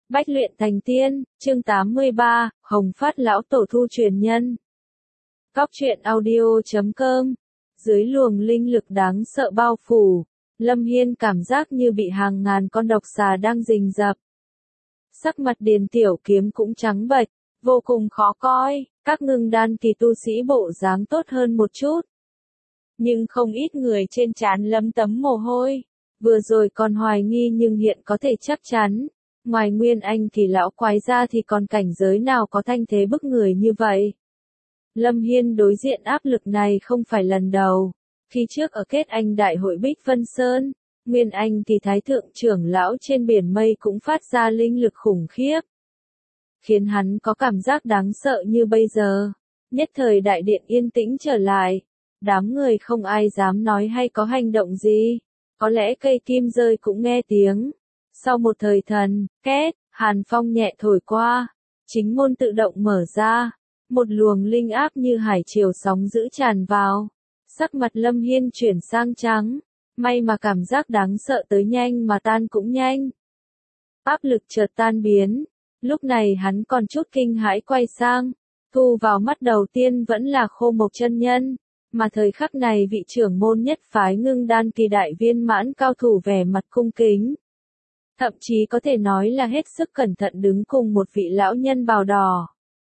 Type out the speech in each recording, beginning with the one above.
Bách luyện thành tiên, chương 83, Hồng Phát Lão Tổ thu truyền nhân. Cóc truyện audio.com. Dưới luồng linh lực đáng sợ bao phủ, Lâm Hiên cảm giác như bị hàng ngàn con độc xà đang rình rập. Sắc mặt Điền Tiểu Kiếm cũng trắng bệch, vô cùng khó coi, các ngưng đan kỳ tu sĩ bộ dáng tốt hơn một chút. Nhưng không ít người trên trán lấm tấm mồ hôi, vừa rồi còn hoài nghi nhưng hiện có thể chắc chắn. Ngoài Nguyên Anh thì lão quái ra thì còn cảnh giới nào có thanh thế bức người như vậy. Lâm Hiên đối diện áp lực này không phải lần đầu. Khi trước ở kết anh đại hội Bích Vân Sơn, Nguyên Anh thì Thái Thượng trưởng lão trên biển mây cũng phát ra linh lực khủng khiếp. Khiến hắn có cảm giác đáng sợ như bây giờ. Nhất thời đại điện yên tĩnh trở lại. Đám người không ai dám nói hay có hành động gì. Có lẽ cây kim rơi cũng nghe tiếng. Sau một thời thần, két, hàn phong nhẹ thổi qua, chính môn tự động mở ra, một luồng linh áp như hải triều sóng dữ tràn vào. Sắc mặt Lâm Hiên chuyển sang trắng, may mà cảm giác đáng sợ tới nhanh mà tan cũng nhanh. Áp lực chợt tan biến, lúc này hắn còn chút kinh hãi quay sang, thu vào mắt đầu tiên vẫn là Khô Mộc chân nhân, mà thời khắc này vị trưởng môn nhất phái ngưng đan kỳ đại viên mãn cao thủ vẻ mặt cung kính. Thậm chí có thể nói là hết sức cẩn thận đứng cùng một vị lão nhân bào đỏ.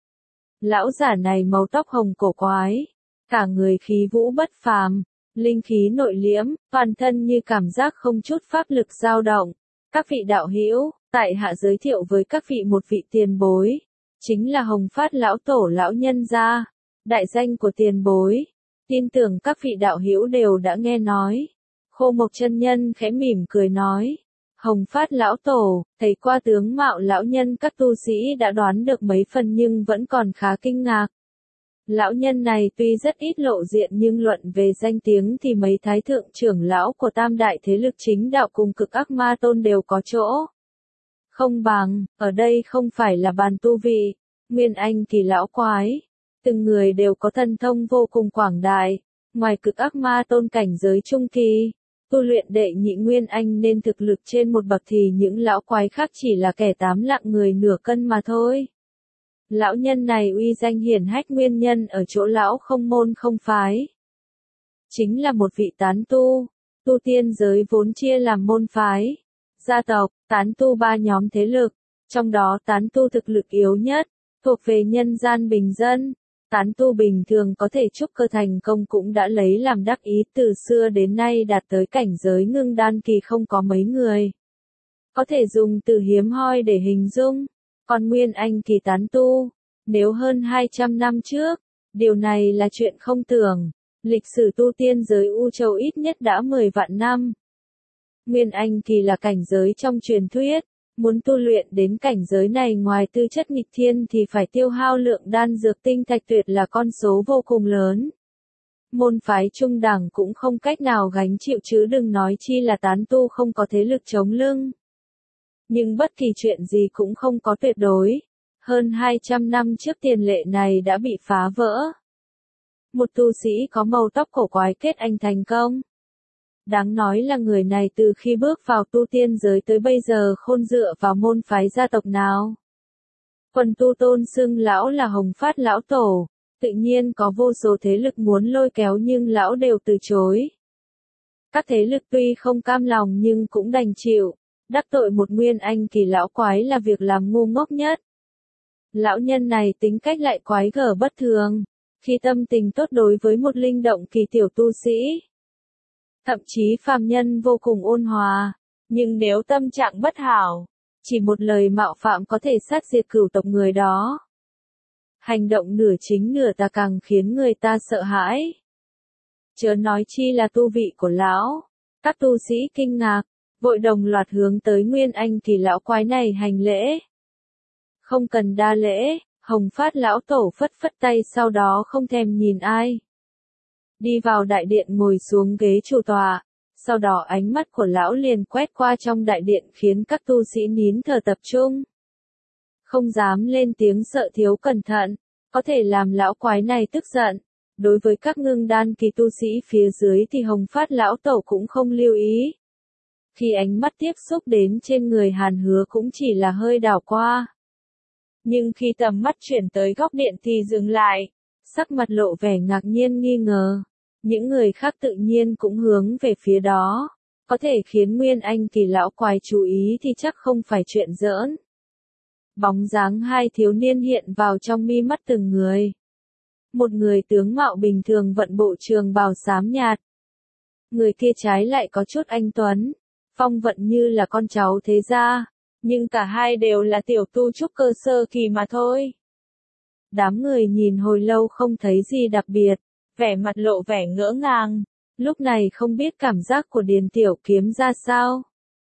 Lão giả này màu tóc hồng cổ quái, cả người khí vũ bất phàm, linh khí nội liễm, toàn thân như cảm giác không chút pháp lực dao động. Các vị đạo hữu, tại hạ giới thiệu với các vị một vị tiền bối, chính là Hồng Phát Lão Tổ lão nhân gia, đại danh của tiền bối. Tin tưởng các vị đạo hữu đều đã nghe nói. Khô Mộc chân nhân khẽ mỉm cười nói. Hồng Phát Lão Tổ, thấy qua tướng mạo lão nhân các tu sĩ đã đoán được mấy phần nhưng vẫn còn khá kinh ngạc. Lão nhân này tuy rất ít lộ diện nhưng luận về danh tiếng thì mấy thái thượng trưởng lão của tam đại thế lực chính đạo cùng Cực Ác Ma Tôn đều có chỗ. Không bằng, ở đây không phải là bàn tu vị, Nguyên Anh thì lão quái. Từng người đều có thần thông vô cùng quảng đại, ngoài Cực Ác Ma Tôn cảnh giới trung kỳ. Tu luyện đệ nhị Nguyên Anh nên thực lực trên một bậc thì những lão quái khác chỉ là kẻ tám lạng người nửa cân mà thôi. Lão nhân này uy danh hiển hách nguyên nhân ở chỗ lão không môn không phái. Chính là một vị tán tu, tu tiên giới vốn chia làm môn phái, gia tộc, tán tu ba nhóm thế lực, trong đó tán tu thực lực yếu nhất, thuộc về nhân gian bình dân. Tán tu bình thường có thể trúc cơ thành công cũng đã lấy làm đắc ý, từ xưa đến nay đạt tới cảnh giới ngưng đan kỳ không có mấy người. Có thể dùng từ hiếm hoi để hình dung. Còn Nguyên Anh kỳ tán tu, nếu hơn 200 năm trước, điều này là chuyện không tưởng. Lịch sử tu tiên giới U Châu ít nhất đã 10 vạn năm. Nguyên Anh kỳ là cảnh giới trong truyền thuyết. Muốn tu luyện đến cảnh giới này ngoài tư chất nghịch thiên thì phải tiêu hao lượng đan dược tinh thạch tuyệt là con số vô cùng lớn. Môn phái trung đẳng cũng không cách nào gánh chịu chứ đừng nói chi là tán tu không có thế lực chống lưng. Nhưng bất kỳ chuyện gì cũng không có tuyệt đối. Hơn 200 năm trước tiền lệ này đã bị phá vỡ. Một tu sĩ có màu tóc cổ quái kết anh thành công. Đáng nói là người này từ khi bước vào tu tiên giới tới bây giờ khôn dựa vào môn phái gia tộc nào. Quần tu tôn xưng lão là Hồng Phát Lão Tổ, tự nhiên có vô số thế lực muốn lôi kéo nhưng lão đều từ chối. Các thế lực tuy không cam lòng nhưng cũng đành chịu, đắc tội một Nguyên Anh kỳ lão quái là việc làm ngu ngốc nhất. Lão nhân này tính cách lại quái gở bất thường, khi tâm tình tốt đối với một linh động kỳ tiểu tu sĩ. Thậm chí phàm nhân vô cùng ôn hòa, nhưng nếu tâm trạng bất hảo, chỉ một lời mạo phạm có thể sát diệt cửu tộc người đó. Hành động nửa chính nửa tà càng khiến người ta sợ hãi. Chớ nói chi là tu vị của lão, các tu sĩ kinh ngạc, vội đồng loạt hướng tới Nguyên Anh kỳ lão quái này hành lễ. Không cần đa lễ, Hồng Phát Lão Tổ phất phất tay sau đó không thèm nhìn ai. Đi vào đại điện ngồi xuống ghế chủ tọa, sau đó ánh mắt của lão liền quét qua trong đại điện khiến các tu sĩ nín thở tập trung. Không dám lên tiếng sợ thiếu cẩn thận, có thể làm lão quái này tức giận. Đối với các ngưng đan kỳ tu sĩ phía dưới thì Hồng Phát Lão Tổ cũng không lưu ý. Khi ánh mắt tiếp xúc đến trên người Hàn Hứa cũng chỉ là hơi đảo qua. Nhưng khi tầm mắt chuyển tới góc điện thì dừng lại, sắc mặt lộ vẻ ngạc nhiên nghi ngờ. Những người khác tự nhiên cũng hướng về phía đó. Có thể khiến Nguyên Anh Kỳ lão quái chú ý thì chắc không phải chuyện giỡn. Bóng dáng hai thiếu niên hiện vào trong mi mắt từng người. Một người tướng mạo bình thường vận bộ trường bào xám nhạt. Người kia trái lại có chút anh tuấn, phong vận như là con cháu thế gia, nhưng cả hai đều là tiểu tu trúc cơ sơ kỳ mà thôi. Đám người nhìn hồi lâu không thấy gì đặc biệt, vẻ mặt lộ vẻ ngỡ ngàng, lúc này không biết cảm giác của Điền Tiểu Kiếm ra sao.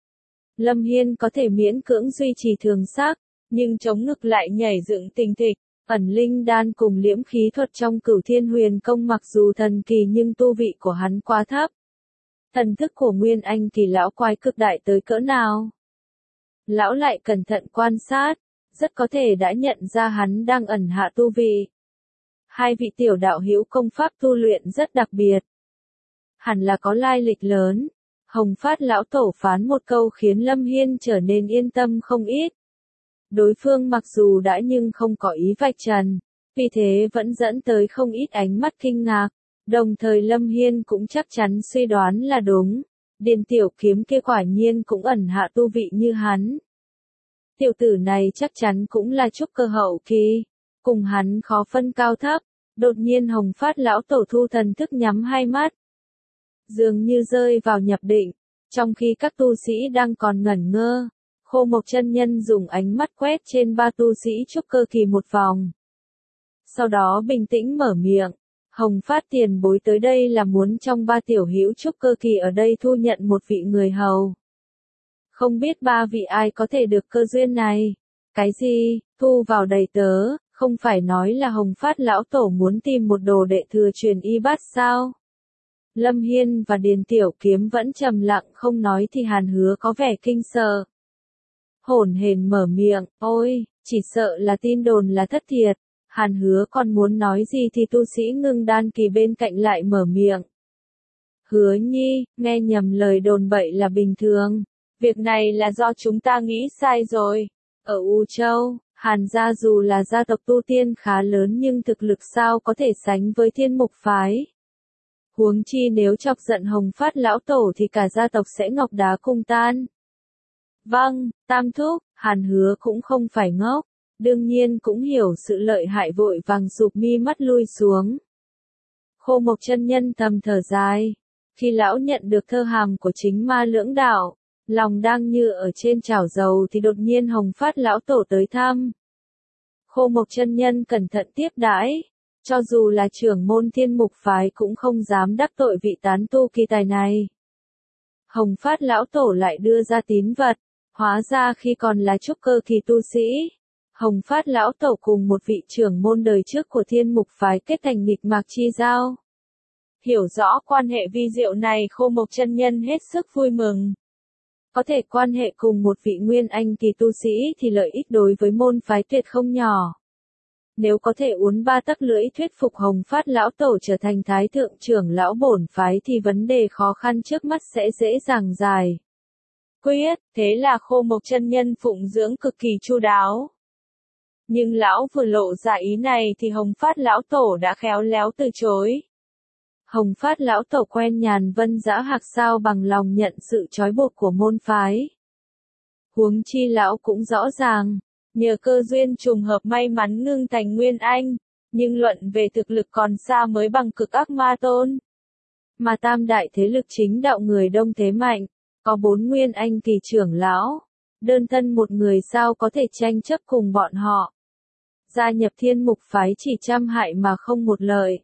Lâm Hiên có thể miễn cưỡng duy trì thường sắc, nhưng chống ngực lại nhảy dựng tình thịch. Ẩn linh đan cùng liễm khí thuật trong Cửu Thiên Huyền Công mặc dù thần kỳ nhưng tu vị của hắn quá thấp. Thần thức của Nguyên Anh Kỳ lão quái cực đại tới cỡ nào? Lão lại cẩn thận quan sát, rất có thể đã nhận ra hắn đang ẩn hạ tu vị. Hai vị tiểu đạo hữu công pháp tu luyện rất đặc biệt. Hẳn là có lai lịch lớn. Hồng Phát lão tổ phán một câu khiến Lâm Hiên trở nên yên tâm không ít. Đối phương mặc dù đã nhưng không có ý vạch trần, vì thế vẫn dẫn tới không ít ánh mắt kinh ngạc, đồng thời Lâm Hiên cũng chắc chắn suy đoán là đúng, Điền Tiểu Kiếm kia quả nhiên cũng ẩn hạ tu vị như hắn. Tiểu tử này chắc chắn cũng là trúc cơ hậu kỳ, cùng hắn khó phân cao thấp, đột nhiên Hồng Phát lão tổ thu thần thức nhắm hai mắt. Dường như rơi vào nhập định, trong khi các tu sĩ đang còn ngẩn ngơ. Khô Mộc chân nhân dùng ánh mắt quét trên ba tu sĩ trúc cơ kỳ một vòng. Sau đó bình tĩnh mở miệng, Hồng Phát tiền bối tới đây là muốn trong ba tiểu hữu trúc cơ kỳ ở đây thu nhận một vị người hầu. Không biết ba vị ai có thể được cơ duyên này? Cái gì, thu vào đầy tớ, không phải nói là Hồng Phát lão tổ muốn tìm một đồ đệ thừa truyền y bát sao? Lâm Hiên và Điền Tiểu Kiếm vẫn trầm lặng không nói thì Hàn Hứa có vẻ kinh sợ. Hổn hển mở miệng, ôi, chỉ sợ là tin đồn là thất thiệt. Hàn Hứa còn muốn nói gì thì tu sĩ Ngưng Đan Kỳ bên cạnh lại mở miệng. Hứa Nhi, nghe nhầm lời đồn bậy là bình thường. Việc này là do chúng ta nghĩ sai rồi. Ở U Châu, Hàn gia dù là gia tộc tu tiên khá lớn nhưng thực lực sao có thể sánh với Thiên Mục phái. Huống chi nếu chọc giận Hồng Phát lão tổ thì cả gia tộc sẽ ngọc đá cung tan. Vâng, Tam Thúc, Hàn Hứa cũng không phải ngốc, đương nhiên cũng hiểu sự lợi hại vội vàng rụp mi mắt lui xuống. Khô Mộc chân nhân thầm thở dài, khi lão nhận được thơ hàm của chính ma lưỡng đạo, lòng đang như ở trên chảo dầu thì đột nhiên Hồng Phát lão tổ tới thăm. Khô Mộc chân nhân cẩn thận tiếp đãi, cho dù là trưởng môn Thiên Mục phái cũng không dám đắc tội vị tán tu kỳ tài này. Hồng Phát lão tổ lại đưa ra tín vật. Hóa ra khi còn là trúc cơ kỳ tu sĩ, Hồng Phát lão tổ cùng một vị trưởng môn đời trước của Thiên Mục phái kết thành nghịch mạc chi giao. Hiểu rõ quan hệ vi diệu này Khô Mộc chân nhân hết sức vui mừng. Có thể quan hệ cùng một vị Nguyên Anh kỳ tu sĩ thì lợi ích đối với môn phái tuyệt không nhỏ. Nếu có thể uốn ba tấc lưỡi thuyết phục Hồng Phát lão tổ trở thành thái thượng trưởng lão bổn phái thì vấn đề khó khăn trước mắt sẽ dễ dàng giải quyết, thế là Khô Mộc chân nhân phụng dưỡng cực kỳ chu đáo. Nhưng lão vừa lộ ra ý này thì Hồng Phát lão tổ đã khéo léo từ chối. Hồng Phát lão tổ quen nhàn vân dã hạc sao bằng lòng nhận sự trói buộc của môn phái. Huống chi lão cũng rõ ràng, nhờ cơ duyên trùng hợp may mắn ngưng thành Nguyên Anh, nhưng luận về thực lực còn xa mới bằng cực ác ma tôn. Mà tam đại thế lực chính đạo người đông thế mạnh. Có 4 Nguyên Anh kỳ trưởng lão, đơn thân một người sao có thể tranh chấp cùng bọn họ. Gia nhập Thiên Mục phái chỉ trăm hại mà không một lợi.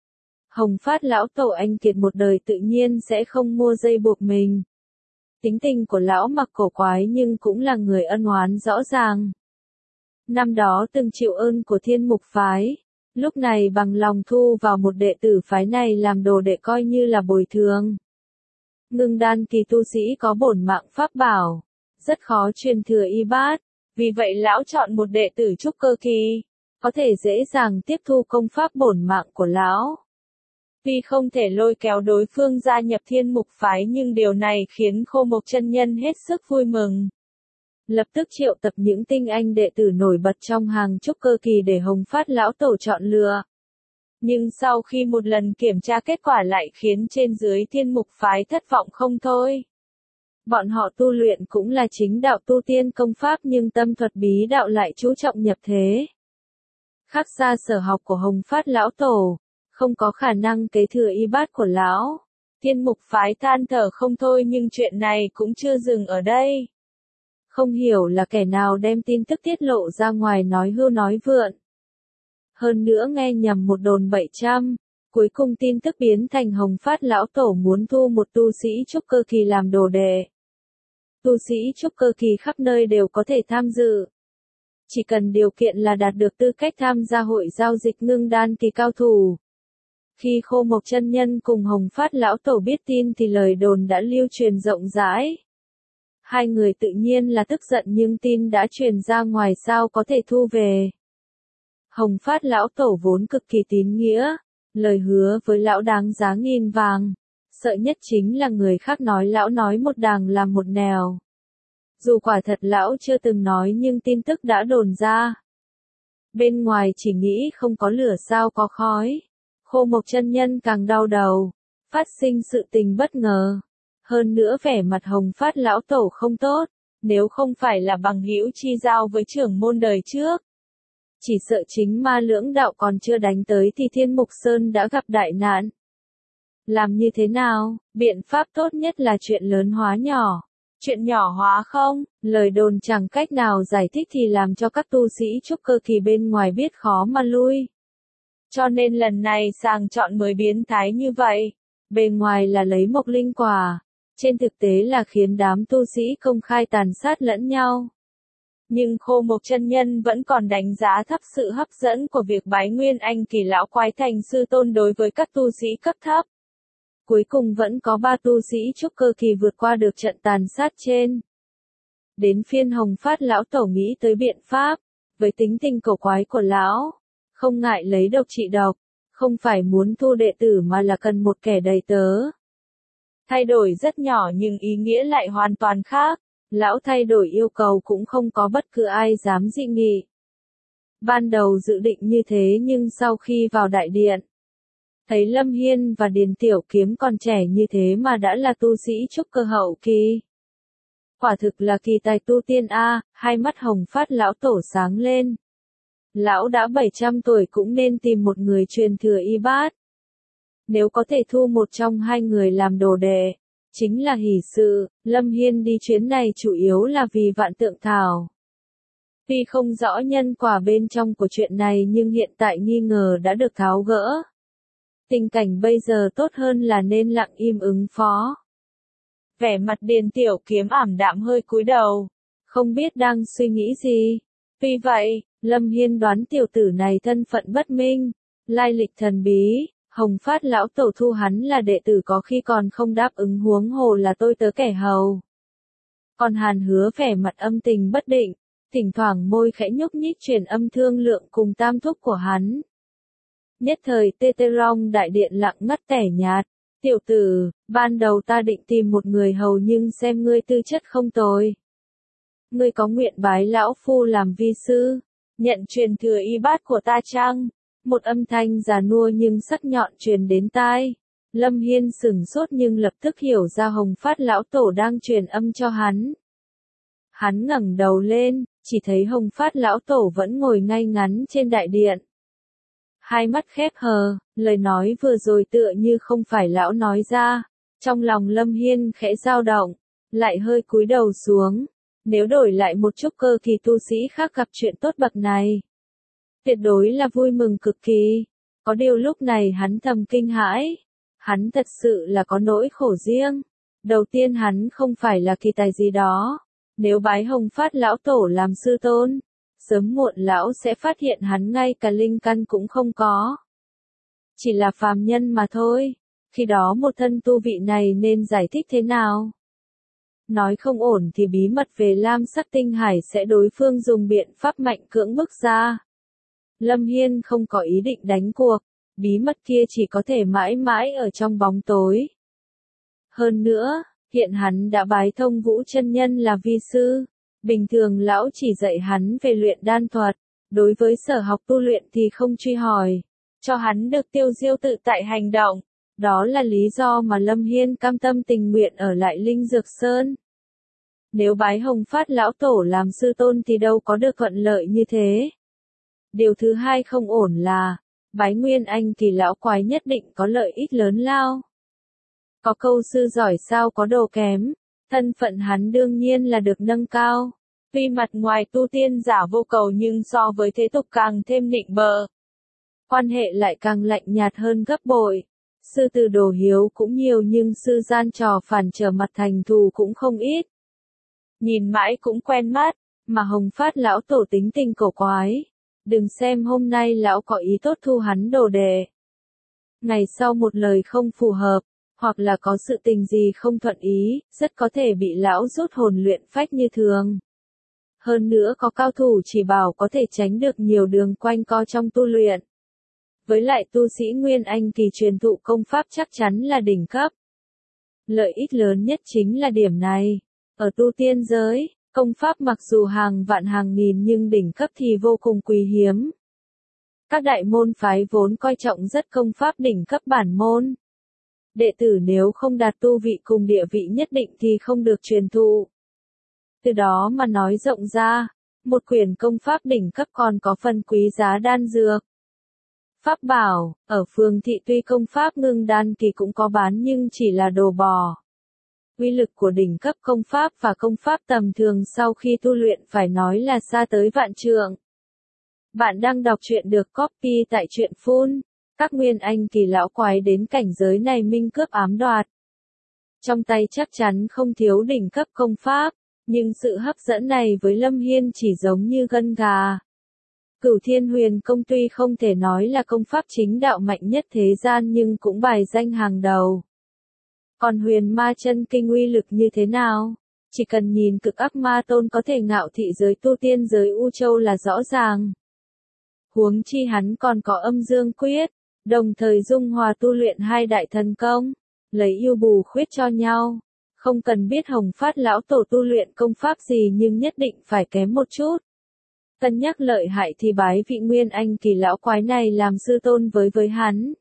Hồng Phát lão tổ anh kiệt một đời tự nhiên sẽ không mua dây buộc mình. Tính tình của lão mặc cổ quái nhưng cũng là người ân oán rõ ràng. Năm đó từng chịu ơn của Thiên Mục phái, lúc này bằng lòng thu vào một đệ tử phái này làm đồ đệ coi như là bồi thường. Ngưng đan kỳ tu sĩ có bổn mạng pháp bảo, rất khó truyền thừa y bát, vì vậy lão chọn một đệ tử trúc cơ kỳ, có thể dễ dàng tiếp thu công pháp bổn mạng của lão. Tuy không thể lôi kéo đối phương gia nhập Thiên Mục phái nhưng điều này khiến Khô Mộc chân nhân hết sức vui mừng. Lập tức triệu tập những tinh anh đệ tử nổi bật trong hàng trúc cơ kỳ để Hồng Phát lão tổ chọn lựa. Nhưng sau khi một lần kiểm tra kết quả lại khiến trên dưới Thiên Mục phái thất vọng không thôi. Bọn họ tu luyện cũng là chính đạo tu tiên công pháp nhưng tâm thuật bí đạo lại chú trọng nhập thế. Khác xa sở học của Hồng Phát lão tổ, không có khả năng kế thừa y bát của lão. Thiên Mục phái than thở không thôi nhưng chuyện này cũng chưa dừng ở đây. Không hiểu là kẻ nào đem tin tức tiết lộ ra ngoài nói hưu nói vượn. Hơn nữa nghe nhầm một đồn 700, cuối cùng tin tức biến thành Hồng Phát lão tổ muốn thu một tu sĩ trúc cơ kỳ làm đồ đệ. Tu sĩ trúc cơ kỳ khắp nơi đều có thể tham dự. Chỉ cần điều kiện là đạt được tư cách tham gia hội giao dịch ngưng đan kỳ cao thủ. Khi Khô Mộc chân nhân cùng Hồng Phát lão tổ biết tin thì lời đồn đã lưu truyền rộng rãi. Hai người tự nhiên là tức giận nhưng tin đã truyền ra ngoài sao có thể thu về. Hồng Phát lão tổ vốn cực kỳ tín nghĩa, lời hứa với lão đáng giá nghìn vàng. Sợ nhất chính là người khác nói lão nói một đàng làm một nẻo. Dù quả thật lão chưa từng nói nhưng tin tức đã đồn ra. Bên ngoài chỉ nghĩ không có lửa sao có khói. Khô Mộc chân nhân càng đau đầu, phát sinh sự tình bất ngờ. Hơn nữa vẻ mặt Hồng Phát lão tổ không tốt, nếu không phải là bằng hữu chi giao với trưởng môn đời trước. Chỉ sợ chính ma lưỡng đạo còn chưa đánh tới thì Thiên Mục Sơn đã gặp đại nạn. Làm như thế nào, biện pháp tốt nhất là chuyện lớn hóa nhỏ. Chuyện nhỏ hóa không, lời đồn chẳng cách nào giải thích thì làm cho các tu sĩ trúc cơ kỳ bên ngoài biết khó mà lui. Cho nên lần này sàng chọn mới biến thái như vậy. Bề ngoài là lấy mộc linh quả, trên thực tế là khiến đám tu sĩ công khai tàn sát lẫn nhau. Nhưng Khô Mộc chân nhân vẫn còn đánh giá thấp sự hấp dẫn của việc bái Nguyên Anh kỳ lão quái thành sư tôn đối với các tu sĩ cấp thấp. Cuối cùng vẫn có 3 tu sĩ trúc cơ kỳ vượt qua được trận tàn sát trên. Đến phiên Hồng Phát lão tổ nghĩ tới biện pháp, với tính tình cổ quái của lão, không ngại lấy độc trị độc, không phải muốn thu đệ tử mà là cần một kẻ đầy tớ. Thay đổi rất nhỏ nhưng ý nghĩa lại hoàn toàn khác, lão thay đổi yêu cầu cũng không có bất cứ ai dám dị nghị. Ban đầu dự định như thế nhưng sau khi vào đại điện, thấy Lâm Hiên và Điền Tiểu Kiếm còn trẻ như thế mà đã là tu sĩ trúc cơ hậu kỳ. Quả thực là kỳ tài tu tiên a, hai mắt Hồng Phát lão tổ sáng lên. Lão đã 700 tuổi cũng nên tìm một người truyền thừa y bát. Nếu có thể thu một trong hai người làm đồ đệ, chính là hỷ sự. Lâm Hiên đi chuyến này chủ yếu là vì Vạn Tượng Thảo. Tuy không rõ nhân quả bên trong của chuyện này nhưng hiện tại nghi ngờ đã được tháo gỡ. Tình cảnh bây giờ tốt hơn là nên lặng im ứng phó. Vẻ mặt Điền Tiểu Kiếm ảm đạm hơi cúi đầu, không biết đang suy nghĩ gì. Tuy vậy, Lâm Hiên đoán tiểu tử này thân phận bất minh, lai lịch thần bí, Hồng Phát lão tổ thu hắn là đệ tử có khi còn không đáp ứng huống hồ là tôi tớ kẻ hầu. Còn Hàn Hứa vẻ mặt âm tình bất định, thỉnh thoảng môi khẽ nhúc nhích truyền âm thương lượng cùng tam thúc của hắn. Nhất thời Tê Tê Rong đại điện lặng ngắt tẻ nhạt. Tiểu tử, ban đầu ta định tìm một người hầu nhưng xem ngươi tư chất không tồi. Ngươi có nguyện bái lão phu làm vi sư, nhận truyền thừa y bát của ta chăng? Một âm thanh già nua nhưng sắc nhọn truyền đến tai. Lâm Hiên sửng sốt nhưng lập tức hiểu ra Hồng Phát lão tổ đang truyền âm cho hắn. Hắn ngẩng đầu lên, chỉ thấy Hồng Phát lão tổ vẫn ngồi ngay ngắn trên đại điện. Hai mắt khép hờ, lời nói vừa rồi tựa như không phải lão nói ra. Trong lòng Lâm Hiên khẽ dao động, lại hơi cúi đầu xuống. Nếu đổi lại một chút cơ thì tu sĩ khác gặp chuyện tốt bậc này, tuyệt đối là vui mừng cực kỳ. Có điều lúc này hắn thầm kinh hãi. Hắn thật sự là có nỗi khổ riêng. Đầu tiên hắn không phải là kỳ tài gì đó. Nếu bái Hồng Phát lão tổ làm sư tôn, sớm muộn lão sẽ phát hiện hắn ngay cả linh căn cũng không có. Chỉ là phàm nhân mà thôi. Khi đó một thân tu vị này nên giải thích thế nào? Nói không ổn thì bí mật về lam sắc tinh hải sẽ đối phương dùng biện pháp mạnh cưỡng bức ra. Lâm Hiên không có ý định đánh cuộc, bí mật kia chỉ có thể mãi mãi ở trong bóng tối. Hơn nữa, hiện hắn đã bái thông Vũ chân nhân là vi sư, bình thường lão chỉ dạy hắn về luyện đan thuật, đối với sở học tu luyện thì không truy hỏi, cho hắn được tiêu diêu tự tại hành động. Đó là lý do mà Lâm Hiên cam tâm tình nguyện ở lại Linh Dược Sơn. Nếu bái Hồng Phát lão tổ làm sư tôn thì đâu có được thuận lợi như thế. Điều thứ hai không ổn là, bái Nguyên Anh thì lão quái nhất định có lợi ích lớn lao. Có câu sư giỏi sao có đồ kém, thân phận hắn đương nhiên là được nâng cao. Tuy mặt ngoài tu tiên giả vô cầu nhưng so với thế tục càng thêm nịnh bợ. Quan hệ lại càng lạnh nhạt hơn gấp bội. Sư từ đồ hiếu cũng nhiều nhưng sư gian trò phản trở mặt thành thù cũng không ít. Nhìn mãi cũng quen mắt, mà Hồng Phát lão tổ tính tình cổ quái. Đừng xem hôm nay lão có ý tốt thu hắn đồ đệ. Ngày sau một lời không phù hợp, hoặc là có sự tình gì không thuận ý, rất có thể bị lão rút hồn luyện phách như thường. Hơn nữa có cao thủ chỉ bảo có thể tránh được nhiều đường quanh co trong tu luyện. Với lại tu sĩ Nguyên Anh kỳ truyền thụ công pháp chắc chắn là đỉnh cấp. Lợi ích lớn nhất chính là điểm này. Ở tu tiên giới, công pháp mặc dù hàng vạn hàng nghìn nhưng đỉnh cấp thì vô cùng quý hiếm. Các đại môn phái vốn coi trọng rất công pháp đỉnh cấp bản môn. Đệ tử nếu không đạt tu vị cùng địa vị nhất định thì không được truyền thụ. Từ đó mà nói rộng ra, một quyển công pháp đỉnh cấp còn có phần quý giá đan dược. Pháp bảo, ở phường thị tuy công pháp ngưng đan kỳ cũng có bán nhưng chỉ là đồ bò. Uy lực của đỉnh cấp công pháp và công pháp tầm thường sau khi tu luyện phải nói là xa tới vạn trượng. Bạn đang đọc truyện được copy tại truyện Phun. Các Nguyên Anh kỳ lão quái đến cảnh giới này minh cướp ám đoạt. Trong tay chắc chắn không thiếu đỉnh cấp công pháp, nhưng sự hấp dẫn này với Lâm Hiên chỉ giống như gân gà. Cửu Thiên Huyền Công tuy không thể nói là công pháp chính đạo mạnh nhất thế gian nhưng cũng bài danh hàng đầu. Còn Huyền Ma Chân Kinh uy lực như thế nào? Chỉ cần nhìn Cực Ác Ma Tôn có thể ngạo thị giới tu tiên giới U Châu là rõ ràng. Huống chi hắn còn có Âm Dương Quyết, đồng thời dung hòa tu luyện hai đại thần công, lấy yêu bù khuyết cho nhau. Không cần biết Hồng Phát lão tổ tu luyện công pháp gì nhưng nhất định phải kém một chút. Cân nhắc lợi hại thì bái vị Nguyên Anh kỳ lão quái này làm sư tôn với hắn.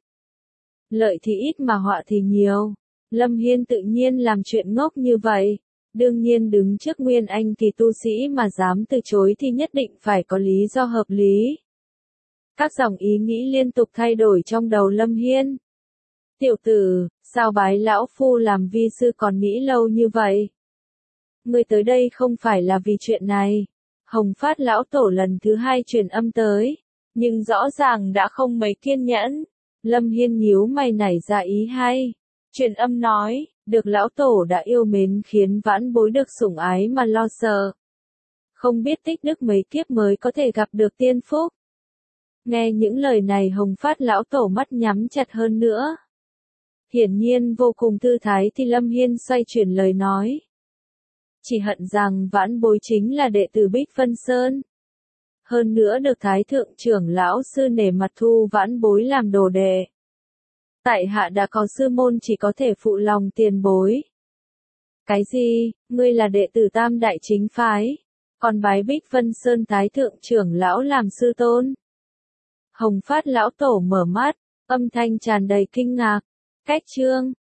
Lợi thì ít mà họa thì nhiều. Lâm Hiên tự nhiên làm chuyện ngốc như vậy. Đương nhiên đứng trước Nguyên Anh kỳ tu sĩ mà dám từ chối thì nhất định phải có lý do hợp lý. Các dòng ý nghĩ liên tục thay đổi trong đầu Lâm Hiên. Tiểu tử, sao bái lão phu làm vi sư còn nghĩ lâu như vậy? Ngươi tới đây không phải là vì chuyện này. Hồng Phát lão tổ lần thứ hai truyền âm tới, nhưng rõ ràng đã không mấy kiên nhẫn. Lâm Hiên nhíu mày nảy ra ý hay. Truyền âm nói, được lão tổ đã yêu mến khiến vãn bối được sủng ái mà lo sợ. Không biết tích đức mấy kiếp mới có thể gặp được tiên phúc. Nghe những lời này Hồng Phát lão tổ mắt nhắm chặt hơn nữa. Hiển nhiên vô cùng thư thái thì Lâm Hiên xoay chuyển lời nói. Chỉ hận rằng vãn bối chính là đệ tử Bích Vân Sơn. Hơn nữa được Thái Thượng trưởng lão sư nể mặt thu vãn bối làm đồ đệ. Tại hạ đã có sư môn chỉ có thể phụ lòng tiền bối. Cái gì, ngươi là đệ tử Tam Đại Chính Phái, còn bái Bích Vân Sơn Thái Thượng trưởng lão làm sư tôn? Hồng Phát lão tổ mở mắt, âm thanh tràn đầy kinh ngạc. Cách chương